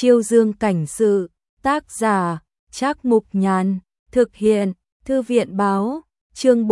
Chiêu Dương cảnh sự, tác giả, Trác Mục Nhàn, thực hiện, Thư viện báo, chương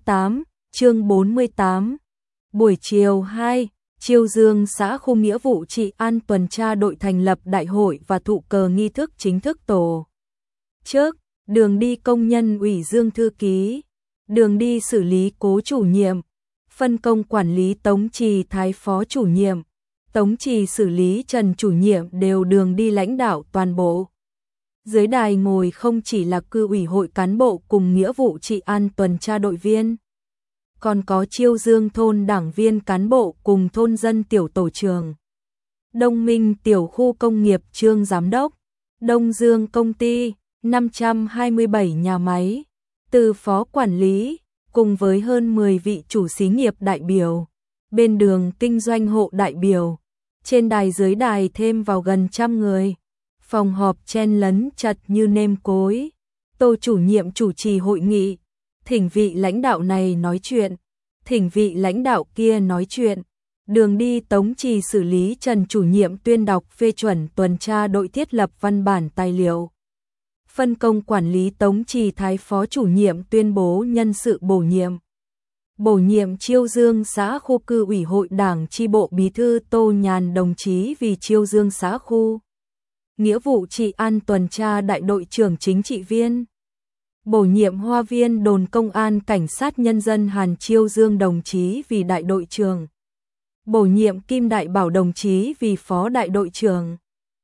48. Buổi chiều 2, Chiêu Dương xã khu nghĩa vụ trị an tuần tra đội thành lập đại hội và thụ cờ nghi thức chính thức tổ chức, đường đi công nhân ủy Dương thư ký, đường đi xử lý Cố chủ nhiệm, phân công quản lý Tống Trì Thái phó chủ nhiệm, Tống Trì xử lý Trần chủ nhiệm đều đường đi lãnh đạo toàn bộ. Dưới đài ngồi không chỉ là cư ủy hội cán bộ cùng nghĩa vụ trị an tuần tra đội viên, còn có Chiêu Dương thôn đảng viên cán bộ cùng thôn dân tiểu tổ trưởng, Đông Minh tiểu khu công nghiệp Trương giám đốc, Đông Dương công ty, 527 nhà máy, từ phó quản lý, cùng với hơn 10 vị chủ xí nghiệp đại biểu, bên đường kinh doanh hộ đại biểu, trên đài dưới đài thêm vào gần 100 người. Phòng họp chen lấn chật như nêm cối. Tô chủ nhiệm chủ trì hội nghị, thỉnh vị lãnh đạo này nói chuyện, thỉnh vị lãnh đạo kia nói chuyện. Đường đi Tống Trì xử lý Trần chủ nhiệm tuyên đọc phê chuẩn tuần tra đội thiết lập văn bản tài liệu. Phân công quản lý Tống Trì Thái phó chủ nhiệm tuyên bố nhân sự bổ nhiệm. Bổ nhiệm Chiêu Dương xã khu cư ủy hội đảng chi bộ bí thư Tô Nhàn đồng chí vì Chiêu Dương xã khu. Nghĩa vụ trị an tuần tra đại đội trưởng chính trị viên. Bổ nhiệm Hoa viên đồn công an cảnh sát nhân dân Hàn Chiêu Dương đồng chí vì đại đội trưởng. Bổ nhiệm Kim Đại Bảo đồng chí vì phó đại đội trưởng.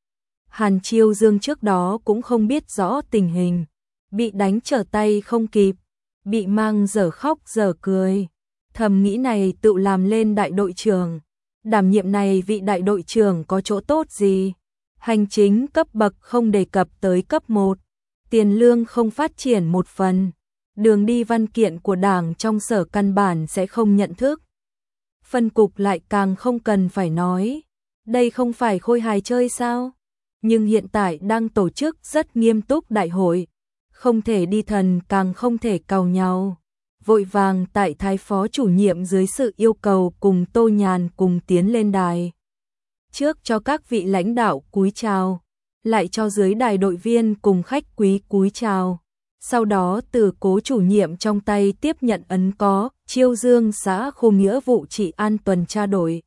Hàn Chiêu Dương trước đó cũng không biết rõ tình hình, bị đánh trở tay không kịp, bị mang dở khóc dở cười. Thầm nghĩ này tự làm lên đại đội trưởng, đảm nhiệm này vị đại đội trưởng có chỗ tốt gì? Hành chính cấp bậc không đề cập tới cấp 1, tiền lương không phát triển một phần, đường đi văn kiện của đảng trong sở căn bản sẽ không nhận thức. Phân cục lại càng không cần phải nói, đây không phải khôi hài chơi sao? Nhưng hiện tại đang tổ chức rất nghiêm túc đại hội, không thể đi thần càng không thể càu nhau. Vội vàng tại thái phó chủ nhiệm dưới sự yêu cầu cùng Tô Nhàn cùng tiến lên đài. Trước cho các vị lãnh đạo cúi chào, lại cho dưới đài đội viên cùng khách quý cúi chào. Sau đó từ Cố chủ nhiệm trong tay tiếp nhận ấn có Chiêu Dương xã khu nghĩa vụ trị an tuần tra đội.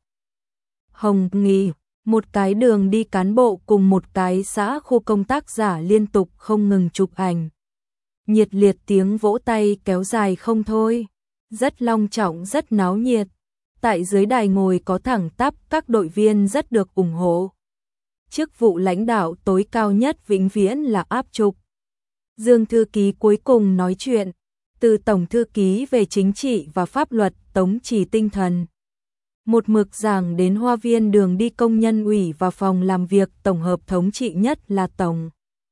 Hồng Nghi, một cái đường đi cán bộ cùng một cái xã khu công tác giả liên tục không ngừng chụp ảnh. Nhiệt liệt tiếng vỗ tay kéo dài không thôi, rất long trọng rất náo nhiệt. Tại dưới đài ngồi có thẳng tắp các đội viên rất được ủng hộ. Chức vụ lãnh đạo tối cao nhất vĩnh viễn là áp trục. Dương thư ký cuối cùng nói chuyện, từ tổng thư ký về chính trị và pháp luật Tống Trì tinh thần. Một mực giảng đến Hoa viên đường đi công nhân ủy và phòng làm việc tổng hợp thống trị nhất là tổng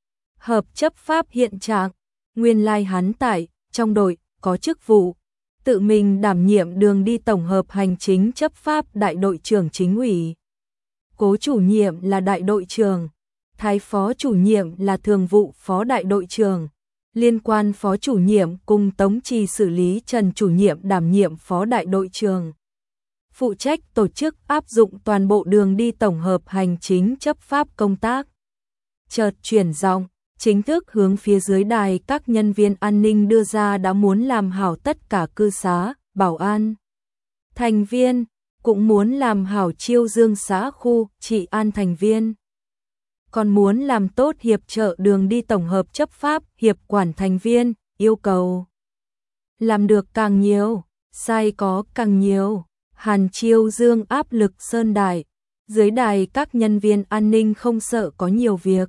hợp chấp pháp hiện trạng. Nguyên lai hắn tại trong đội có chức vụ tự mình đảm nhiệm đường đi tổng hợp hành chính chấp pháp đại đội trưởng chính ủy. Cố chủ nhiệm là đại đội trưởng, thái phó chủ nhiệm là thường vụ phó đại đội trưởng, liên quan phó chủ nhiệm cùng Tống Trì xử lý Trần chủ nhiệm đảm nhiệm phó đại đội trưởng. Phụ trách tổ chức áp dụng toàn bộ đường đi tổng hợp hành chính chấp pháp công tác. Chợt chuyển giọng, chính thức hướng phía dưới đài các nhân viên an ninh đưa ra đã muốn làm hảo tất cả cư xá, bảo an. Thành viên, cũng muốn làm hảo Chiêu Dương xã khu, trị an thành viên. Còn muốn làm tốt hiệp trợ đường đi tổng hợp chấp pháp, hiệp quản thành viên, yêu cầu. Làm được càng nhiều, sai có càng nhiều. Hàn Chiêu Dương áp lực sơn đài, dưới đài các nhân viên an ninh không sợ có nhiều việc.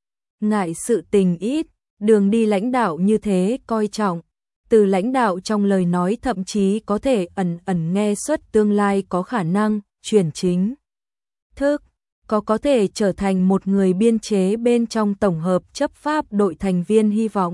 Ngại sự tình ít, đường đi lãnh đạo như thế coi trọng, từ lãnh đạo trong lời nói thậm chí có thể ẩn ẩn nghe xuất tương lai có khả năng chuyển chính thức, có thể trở thành một người biên chế bên trong tổng hợp chấp pháp đội thành viên hy vọng.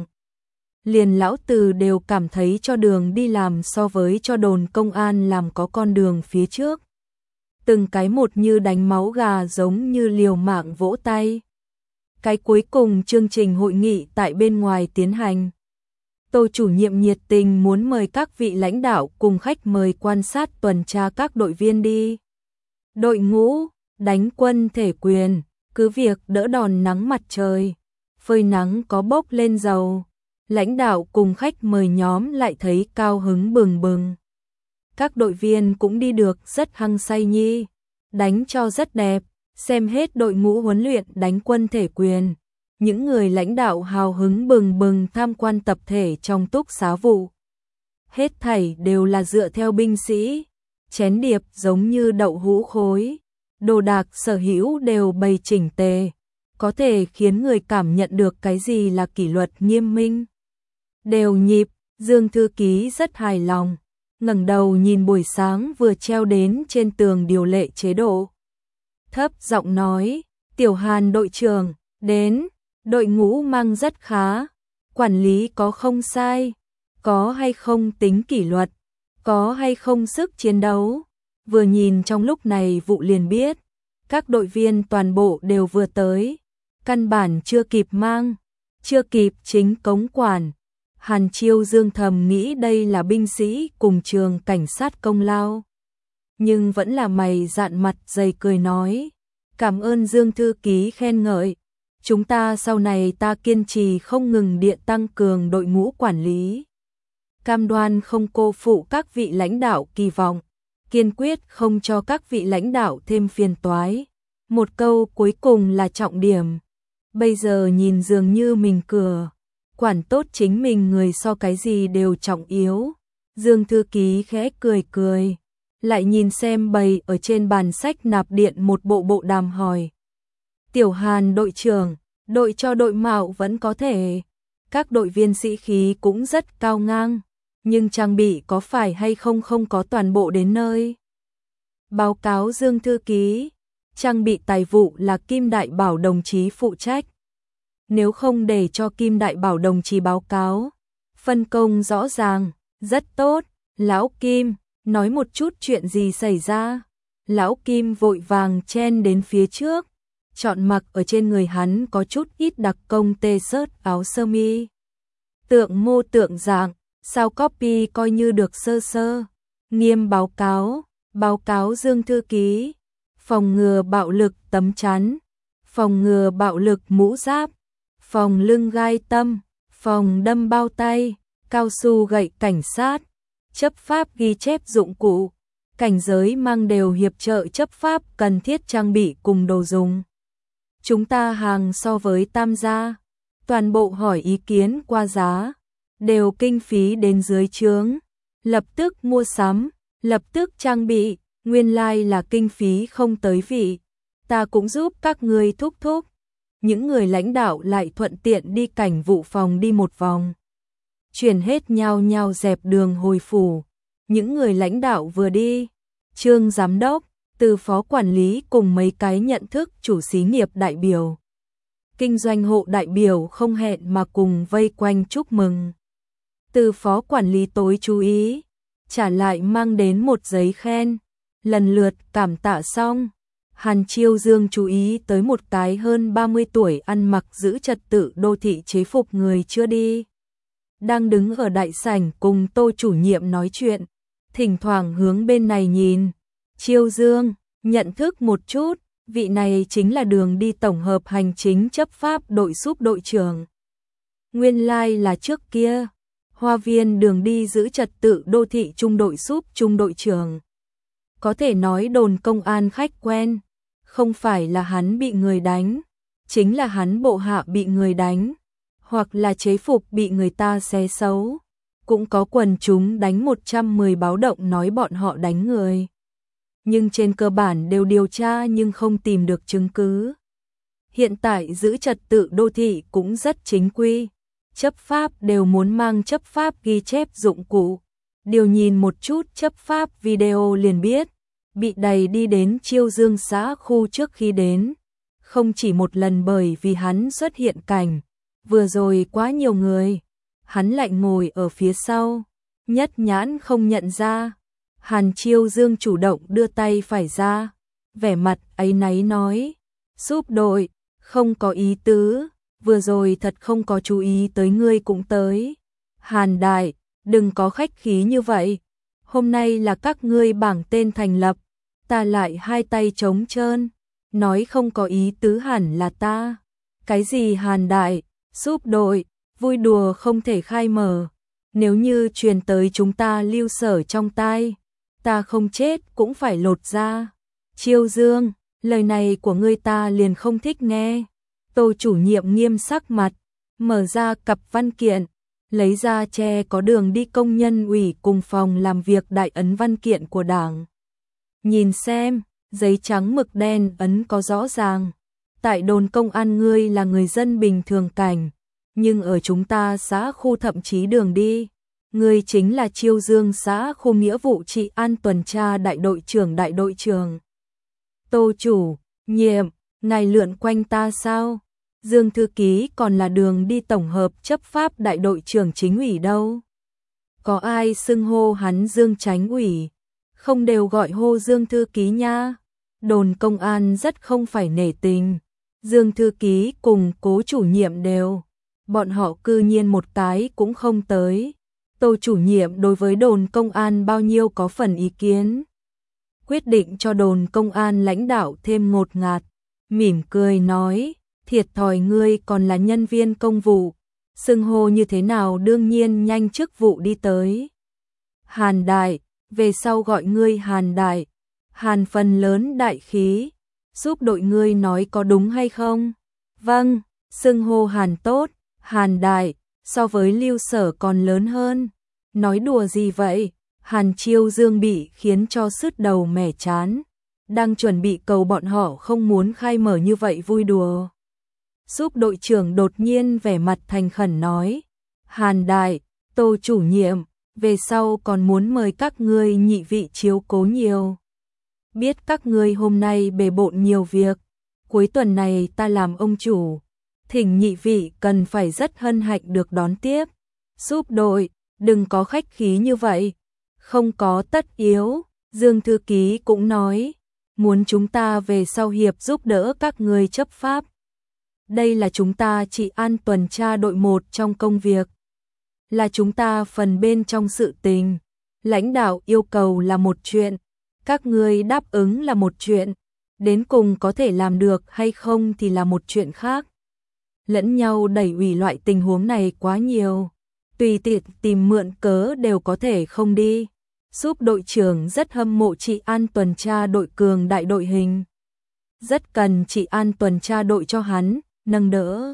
Liền lão Từ đều cảm thấy cho đường đi làm so với cho đồn công an làm có con đường phía trước. Từng cái một như đánh máu gà giống như liều mạng vỗ tay. Cái cuối cùng chương trình hội nghị tại bên ngoài tiến hành. Tô chủ nhiệm nhiệt tình muốn mời các vị lãnh đạo cùng khách mời quan sát tuần tra các đội viên đi. Đội ngũ, đánh quân thể quyền, cứ việc đỡ đòn nắng mặt trời, phơi nắng có bốc lên dầu, lãnh đạo cùng khách mời nhóm lại thấy cao hứng bừng bừng. Các đội viên cũng đi được rất hăng say nhi, đánh cho rất đẹp, xem hết đội ngũ huấn luyện đánh quân thể quyền. Những người lãnh đạo hào hứng bừng bừng tham quan tập thể trong túc xá vụ. Hết thảy đều là dựa theo binh sĩ, chén điệp giống như đậu hũ khối, đồ đạc sở hữu đều bày chỉnh tề, có thể khiến người cảm nhận được cái gì là kỷ luật nghiêm minh. Đều nhịp, Dương thư ký rất hài lòng, ngẩng đầu nhìn buổi sáng vừa treo đến trên tường điều lệ chế độ. Thấp giọng nói, Tiểu Hàn đội trưởng, đến, đội ngũ mang rất khá, quản lý có không sai, có hay không tính kỷ luật, có hay không sức chiến đấu. Vừa nhìn trong lúc này vụ liền biết, các đội viên toàn bộ đều vừa tới, căn bản chưa kịp mang, chưa kịp chính cống quản. Hàn Chiêu Dương thầm nghĩ đây là binh sĩ cùng trường cảnh sát công lao. Nhưng vẫn là mày dạn mặt dày cười nói, cảm ơn Dương thư ký khen ngợi. Chúng ta sau này ta kiên trì không ngừng điện tăng cường đội ngũ quản lý. Cam đoan không cô phụ các vị lãnh đạo kỳ vọng, kiên quyết không cho các vị lãnh đạo thêm phiền toái. Một câu cuối cùng là trọng điểm. Bây giờ nhìn dường như mình cửa, quản tốt chính mình người so cái gì đều trọng yếu. Dương thư ký khẽ cười cười, lại nhìn xem bày ở trên bàn sách nạp điện một bộ bộ đàm hỏi. Tiểu Hàn đội trưởng, đội cho đội mạo vẫn có thể. Các đội viên sĩ khí cũng rất cao ngang, nhưng trang bị có phải hay không không có toàn bộ đến nơi. Báo cáo Dương thư ký, trang bị tài vụ là Kim Đại Bảo đồng chí phụ trách. Nếu không để cho Kim Đại Bảo đồng chí báo cáo, phân công rõ ràng, rất tốt. Lão Kim, nói một chút chuyện gì xảy ra. Lão Kim vội vàng chen đến phía trước, chọn mặc ở trên người hắn có chút ít đặc công tê sớt áo sơ mi. Tượng mô tượng dạng, sao copy coi như được sơ sơ. Nghiêm báo cáo Dương thư ký, phòng ngừa bạo lực tấm chắn, phòng ngừa bạo lực mũ giáp, phòng lưng gai tâm, phòng đâm bao tay, cao su gậy cảnh sát, chấp pháp ghi chép dụng cụ, cảnh giới mang đều hiệp trợ chấp pháp cần thiết trang bị cùng đồ dùng. Chúng ta hàng so với Tam gia, toàn bộ hỏi ý kiến qua giá, đều kinh phí đến dưới trướng, lập tức mua sắm, lập tức trang bị, nguyên lai là kinh phí không tới vị, ta cũng giúp các người thúc thúc. Những người lãnh đạo lại thuận tiện đi cảnh vụ phòng đi một vòng. Chuyển hết nhau nhau dẹp đường hồi phủ. Những người lãnh đạo vừa đi, Trương giám đốc, Từ phó quản lý cùng mấy cái nhận thức chủ xí nghiệp đại biểu, kinh doanh hộ đại biểu không hẹn mà cùng vây quanh chúc mừng. Từ phó quản lý tối chú ý, trả lại mang đến một giấy khen, lần lượt cảm tạ xong. Hàn Chiêu Dương chú ý tới một cái hơn 30 tuổi ăn mặc giữ trật tự đô thị chế phục người chưa đi. Đang đứng ở đại sảnh cùng Tô chủ nhiệm nói chuyện, thỉnh thoảng hướng bên này nhìn. Chiêu Dương, nhận thức một chút, vị này chính là đường đi tổng hợp hành chính chấp pháp đội súp đội trưởng. Nguyên lai là trước kia, Hoa Viên đường đi giữ trật tự đô thị trung đội súp trung đội trưởng. Có thể nói đồn công an khách quen, không phải là hắn bị người đánh, chính là hắn bộ hạ bị người đánh, hoặc là chế phục bị người ta xé xấu. Cũng có quần chúng đánh 110 báo động nói bọn họ đánh người. Nhưng trên cơ bản đều điều tra nhưng không tìm được chứng cứ. Hiện tại giữ trật tự đô thị cũng rất chính quy, chấp pháp đều muốn mang chấp pháp ghi chép dụng cụ. Điều nhìn một chút chấp pháp video liền biết, bị đẩy đi đến Chiêu Dương xã khu trước khi đến. Không chỉ một lần bởi vì hắn xuất hiện cảnh, vừa rồi quá nhiều người, hắn lại ngồi ở phía sau, nhất nhãn không nhận ra. Hàn Chiêu Dương chủ động đưa tay phải ra, vẻ mặt áy náy nói, giúp đội, không có ý tứ, vừa rồi thật không có chú ý tới ngươi cũng tới. Hàn đại, đừng có khách khí như vậy, hôm nay là các ngươi bảng tên thành lập, ta lại hai tay trống trơn, nói không có ý tứ hẳn là ta. Cái gì Hàn đại, giúp đội, vui đùa không thể khai mở. Nếu như truyền tới chúng ta Lưu Sở trong tai, ta không chết cũng phải lột ra. Chiêu Dương, lời này của ngươi ta liền không thích nghe. Tô chủ nhiệm nghiêm sắc mặt, mở ra cặp văn kiện, lấy ra che có đường đi công nhân ủy cùng phòng làm việc đại ấn văn kiện của đảng. Nhìn xem, giấy trắng mực đen ấn có rõ ràng. Tại đồn công an ngươi là người dân bình thường cảnh, nhưng ở chúng ta xã khu thậm chí đường đi, ngươi chính là Chiêu Dương xã khu nghĩa vụ trị an tuần tra đại đội trưởng. Tô chủ nhiệm, ngài lượn quanh ta sao? Dương thư ký còn là đường đi tổng hợp chấp pháp đại đội trưởng chính ủy đâu? Có ai xưng hô hắn Dương Chánh ủy, không đều gọi hô Dương thư ký nha. Đồn công an rất không phải nể tình. Dương thư ký cùng Cố chủ nhiệm đều, bọn họ cư nhiên một cái cũng không tới. Tô chủ nhiệm đối với đồn công an bao nhiêu có phần ý kiến. Quyết định cho đồn công an lãnh đạo thêm ngột ngạt, mỉm cười nói, thiệt thòi ngươi còn là nhân viên công vụ, xưng hô như thế nào đương nhiên nhanh chức vụ đi tới. Hàn đại, về sau gọi ngươi Hàn đại, Hàn phần lớn đại khí, giúp đội ngươi nói có đúng hay không? Vâng, xưng hô Hàn tốt, Hàn đại, so với Lưu Sở còn lớn hơn. Nói đùa gì vậy? Hàn Chiêu Dương bị khiến cho sứt đầu mẻ chán, đang chuẩn bị cầu bọn họ không muốn khai mở như vậy vui đùa. Giúp đội trưởng đột nhiên vẻ mặt thành khẩn nói, Hàn đại, Tô chủ nhiệm, về sau còn muốn mời các ngươi nhị vị chiếu cố nhiều. Biết các ngươi hôm nay bề bộn nhiều việc, cuối tuần này ta làm ông chủ, thỉnh nhị vị cần phải rất hân hạnh được đón tiếp. Giúp đội, đừng có khách khí như vậy, không có tất yếu. Dương thư ký cũng nói, muốn chúng ta về sau hiệp giúp đỡ các ngươi chấp pháp. Đây là chúng ta trị an tuần tra đội 1 trong công việc, là chúng ta phần bên trong sự tình. Lãnh đạo yêu cầu là một chuyện, các ngươi đáp ứng là một chuyện, đến cùng có thể làm được hay không thì là một chuyện khác. Lẫn nhau đẩy ủy loại tình huống này quá nhiều, tùy tiện tìm mượn cớ đều có thể không đi. Giúp đội trưởng rất hâm mộ trị an tuần tra đội cường đại đội hình, rất cần trị an tuần tra đội cho hắn nâng đỡ.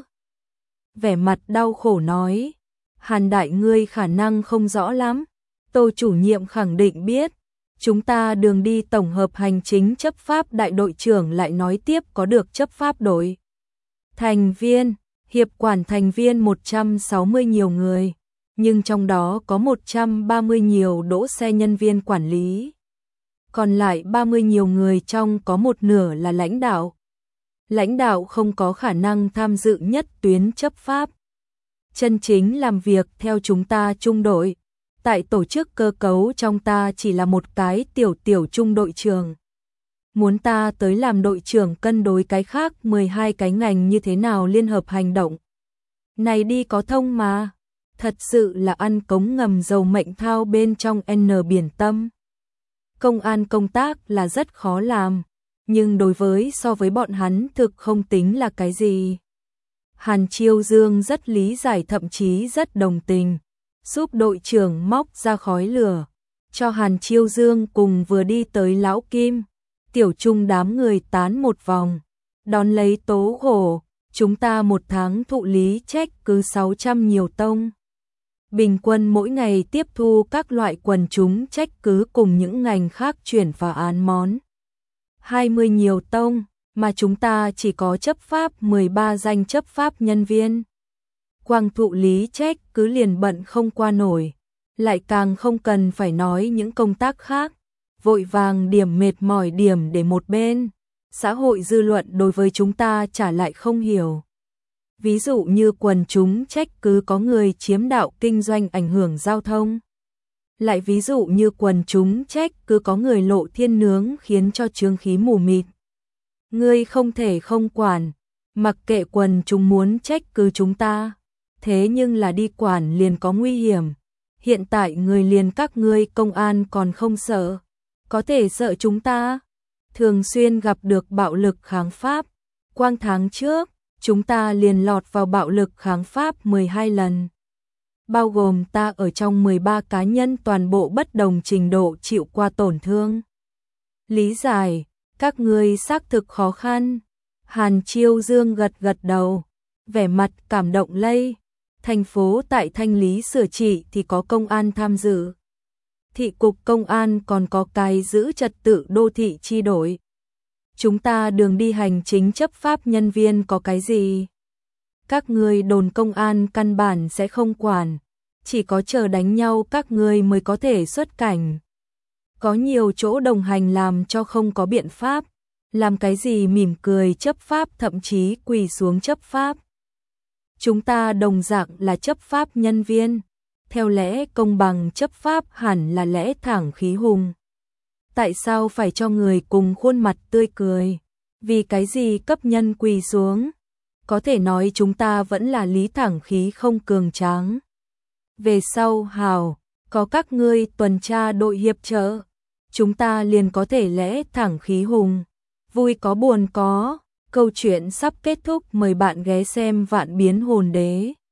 Vẻ mặt đau khổ nói, Hàn đại ngươi khả năng không rõ lắm. Tô chủ nhiệm khẳng định biết. Chúng ta đường đi tổng hợp hành chính chấp pháp đại đội trưởng lại nói tiếp có được chấp pháp đội thành viên, hiệp quản thành viên 160 nhiều người, nhưng trong đó có 130 nhiều đỗ xe nhân viên quản lý. Còn lại 30 nhiều người trong có một nửa là lãnh đạo. Lãnh đạo không có khả năng tham dự nhất tuyến chấp pháp. Chân chính làm việc theo chúng ta trung đội. Tại tổ chức cơ cấu trong ta chỉ là một cái tiểu trung đội trưởng. Muốn ta tới làm đội trưởng cân đối cái khác 12 cái ngành như thế nào liên hợp hành động. Này đi có thông mà. Thật sự là ăn cống ngầm dầu mệnh thao bên trong N biển tâm. Công an công tác là rất khó làm, nhưng đối với so với bọn hắn thực không tính là cái gì. Hàn Chiêu Dương rất lý giải thậm chí rất đồng tình, giúp đội trưởng móc ra khói lửa, cho Hàn Chiêu Dương cùng vừa đi tới Lão Kim, Tiểu Trung đám người tán một vòng, đón lấy tố khổ, chúng ta một tháng thụ lý trách cứ 600 nhiều tông. Bình quân mỗi ngày tiếp thu các loại quần chúng trách cứ cùng những ngành khác chuyển phá án món. 20 nhiều tông, mà chúng ta chỉ có chấp pháp 13 danh chấp pháp nhân viên. Quang thụ lý trách cứ liền bận không qua nổi, lại càng không cần phải nói những công tác khác, vội vàng điểm mệt mỏi điểm để một bên. Xã hội dư luận đối với chúng ta trả lại không hiểu. Ví dụ như quần chúng trách cứ có người chiếm đạo kinh doanh ảnh hưởng giao thông. Lại ví dụ như quần chúng trách cứ có người lộ thiên nướng khiến cho chướng khí mù mịt. Ngươi không thể không quản, mặc kệ quần chúng muốn trách cứ chúng ta. Thế nhưng là đi quản liền có nguy hiểm. Hiện tại người liền các ngươi công an còn không sợ. Có thể sợ chúng ta. thường xuyên gặp được bạo lực kháng Pháp. Quang tháng trước, chúng ta liền lọt vào bạo lực kháng Pháp 12 lần. Bao gồm ta ở trong 13 cá nhân toàn bộ bất đồng trình độ chịu qua tổn thương. Lý giải, các ngươi xác thực khó khăn. Hàn Chiêu Dương gật gật đầu, vẻ mặt cảm động lây. Thành phố tại thanh lý sửa trị thì có công an tham dự. Thị cục công an còn có cái giữ trật tự đô thị chi đổi. Chúng ta đường đi hành chính chấp pháp nhân viên có cái gì? Các ngươi đồn công an căn bản sẽ không quản, chỉ có chờ đánh nhau các ngươi mới có thể xuất cảnh. Có nhiều chỗ đồng hành làm cho không có biện pháp, làm cái gì mỉm cười chấp pháp thậm chí quỳ xuống chấp pháp. Chúng ta đồng dạng là chấp pháp nhân viên, theo lẽ công bằng chấp pháp hẳn là lẽ thẳng khí hùng. Tại sao phải cho người cùng khuôn mặt tươi cười? Vì cái gì cấp nhân quỳ xuống? Có thể nói chúng ta vẫn là lý thẳng khí không cường tráng. Về sau hào, có các ngươi tuần tra đội hiệp trợ, chúng ta liền có thể lẽ thẳng khí hùng. Vui có buồn có, câu chuyện sắp kết thúc, mời bạn ghé xem Vạn Biến Hồn Đế.